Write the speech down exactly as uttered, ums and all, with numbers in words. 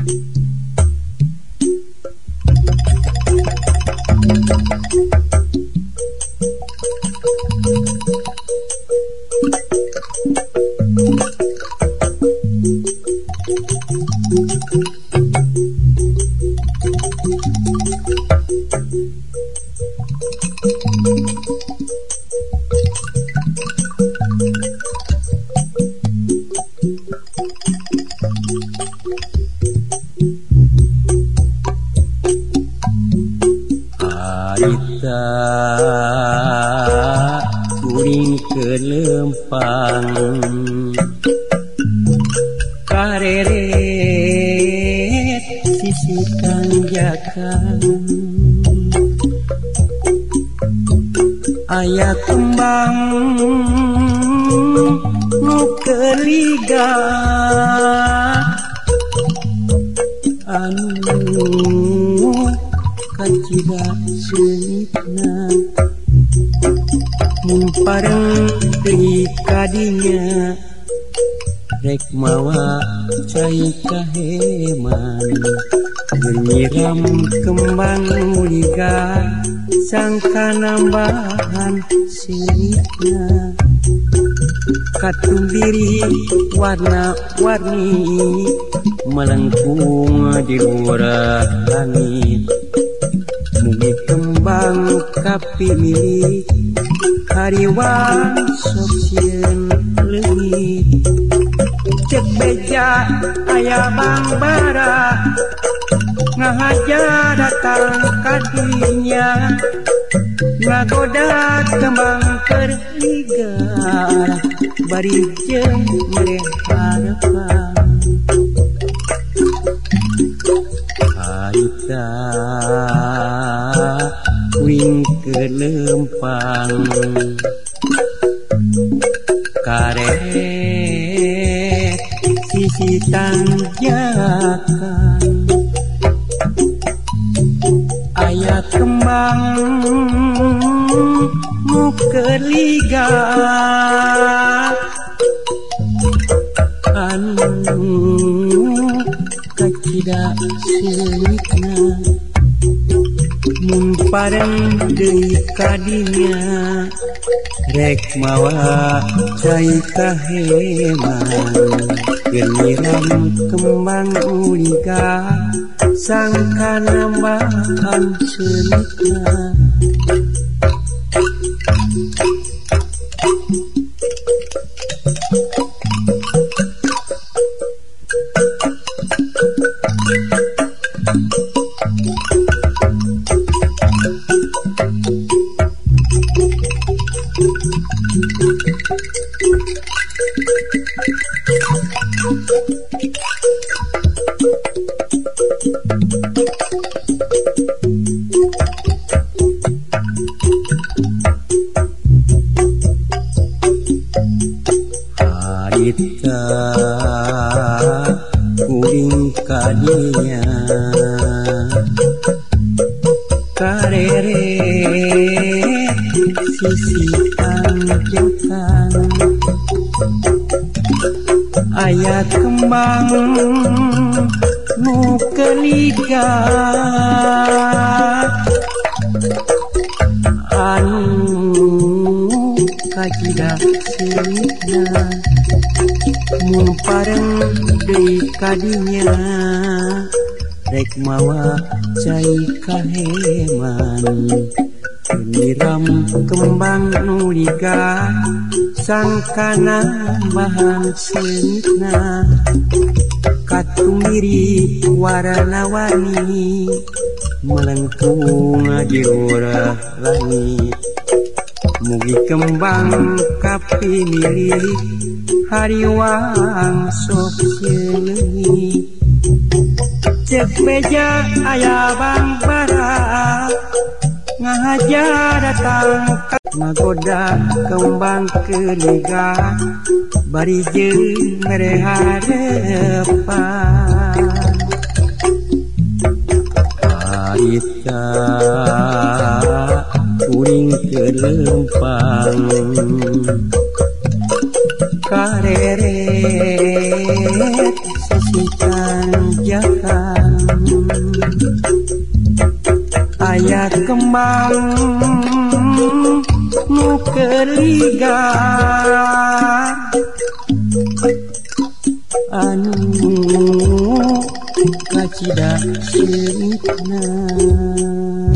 Harita kuring ke lempang kareret sisi tanjakan aya kembang nu keliga anu kacida seunitna mun pareng teuing kadinya rek mawa cai kaheman nyiram kembang muliga sangka nambahan seunitna katumbiri warna-warni melengkung di luar langit mugi kembang kapilih hariwan sok sieun leungit cek beja aya bang bara ngahaja datang kadinya ngagoda kembang keur ligar bari jeung mereharapan harita kuring ke lempang karet sisi tanjakan aya kembang nu keliga anu kacida seunitna mun pareng deui kadinya rek mawa cai kaheman keur nyiram kembang uliga sangka nambahan seunitna harita kuring kadinya kareret sisi tanjakan aya kembang nu keliga anu kacida seunitna mun pareng deui kadinya rek mawa cai kaheman nyiram kembang nu liga sangka nambahan seunitna katumbiri warna-warni melengkung di luar langit mugi kembang kapilih hariwang sok sieun leungit cek beja aya bang bara ngahaja datang ngagoda kembang keliga bari jeung mereharapan harita kuring ke lempang kareret sisikan jakan ayat kembang nu keligar anu kacida siripna